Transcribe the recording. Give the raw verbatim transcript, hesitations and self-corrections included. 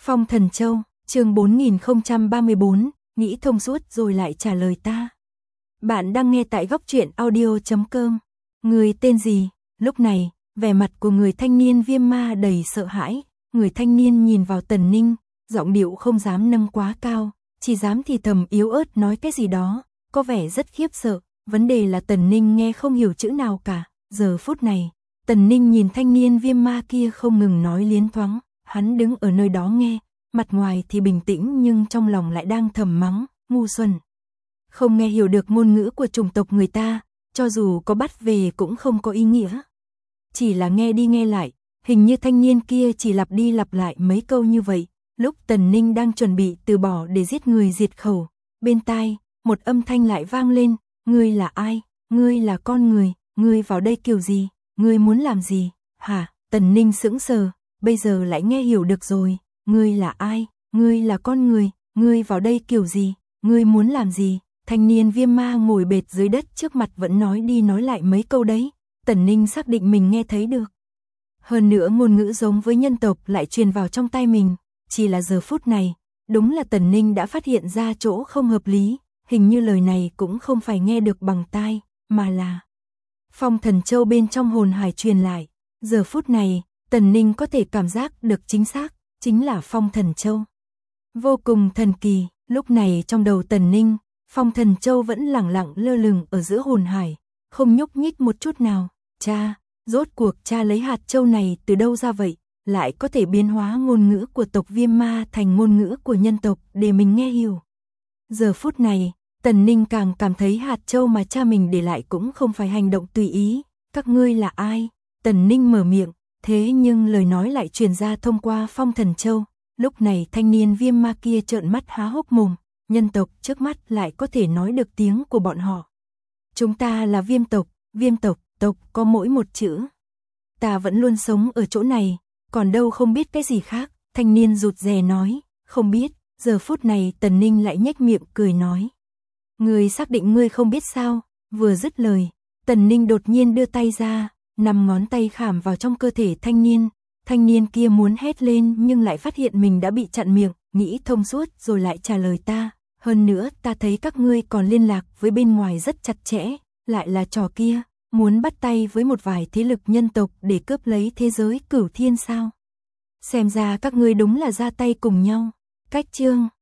Phong Thần Châu, chương bốn nghìn không trăm ba mươi bốn, nghĩ thông suốt rồi lại trả lời ta. Bạn đang nghe tại góc truyện audio chấm com. Người tên gì? Lúc này, vẻ mặt của người thanh niên Viêm Ma đầy sợ hãi. Người thanh niên nhìn vào Tần Ninh, giọng điệu không dám nâng quá cao, chỉ dám thì thầm yếu ớt nói cái gì đó, có vẻ rất khiếp sợ. Vấn đề là Tần Ninh nghe không hiểu chữ nào cả. Giờ phút này, Tần Ninh nhìn thanh niên Viêm Ma kia không ngừng nói liến thoáng. Hắn đứng ở nơi đó nghe, mặt ngoài thì bình tĩnh nhưng trong lòng lại đang thầm mắng, ngu xuẩn. Không nghe hiểu được ngôn ngữ của chủng tộc người ta, cho dù có bắt về cũng không có ý nghĩa. Chỉ là nghe đi nghe lại, hình như thanh niên kia chỉ lặp đi lặp lại mấy câu như vậy. Lúc Tần Ninh đang chuẩn bị từ bỏ để giết người diệt khẩu, bên tai, một âm thanh lại vang lên, ngươi là ai, ngươi là con người, ngươi vào đây kiểu gì, ngươi muốn làm gì, hả? Tần Ninh sững sờ, bây giờ lại nghe hiểu được rồi, ngươi là ai, ngươi là con người, ngươi vào đây kiểu gì, ngươi muốn làm gì? Thanh niên Viêm Ma ngồi bệt dưới đất trước mặt vẫn nói đi nói lại mấy câu đấy, Tần Ninh xác định mình nghe thấy được. Hơn nữa ngôn ngữ giống với nhân tộc lại truyền vào trong tai mình, chỉ là giờ phút này, đúng là Tần Ninh đã phát hiện ra chỗ không hợp lý, hình như lời này cũng không phải nghe được bằng tai, mà là Phong Thần Châu bên trong hồn hải truyền lại. Giờ phút này, Tần Ninh có thể cảm giác được chính xác, chính là Phong Thần Châu. Vô cùng thần kỳ, lúc này trong đầu Tần Ninh, Phong Thần Châu vẫn lẳng lặng lơ lửng ở giữa hồn hải, không nhúc nhích một chút nào. Cha, rốt cuộc cha lấy hạt châu này từ đâu ra vậy, lại có thể biến hóa ngôn ngữ của tộc Viêm Ma thành ngôn ngữ của nhân tộc để mình nghe hiểu. Giờ phút này, Tần Ninh càng cảm thấy hạt châu mà cha mình để lại cũng không phải hành động tùy ý. Các ngươi là ai? Tần Ninh mở miệng, thế nhưng lời nói lại truyền ra thông qua Phong Thần Châu. Lúc này thanh niên Viêm Ma kia trợn mắt há hốc mồm, nhân tộc trước mắt lại có thể nói được tiếng của bọn họ. Chúng ta là Viêm tộc, Viêm tộc, tộc có mỗi một chữ. Ta vẫn luôn sống ở chỗ này, còn đâu không biết cái gì khác. Thanh niên rụt rè nói, không biết. Giờ phút này Tần Ninh lại nhếch miệng cười nói, ngươi xác định ngươi không biết sao? Vừa dứt lời, Tần Ninh đột nhiên đưa tay ra, năm ngón tay khảm vào trong cơ thể thanh niên. Thanh niên kia muốn hét lên nhưng lại phát hiện mình đã bị chặn miệng, nghĩ thông suốt rồi lại trả lời ta. Hơn nữa ta thấy các ngươi còn liên lạc với bên ngoài rất chặt chẽ, lại là trò kia, muốn bắt tay với một vài thế lực nhân tộc để cướp lấy thế giới Cửu Thiên sao? Xem ra các ngươi đúng là ra tay cùng nhau. Cách chương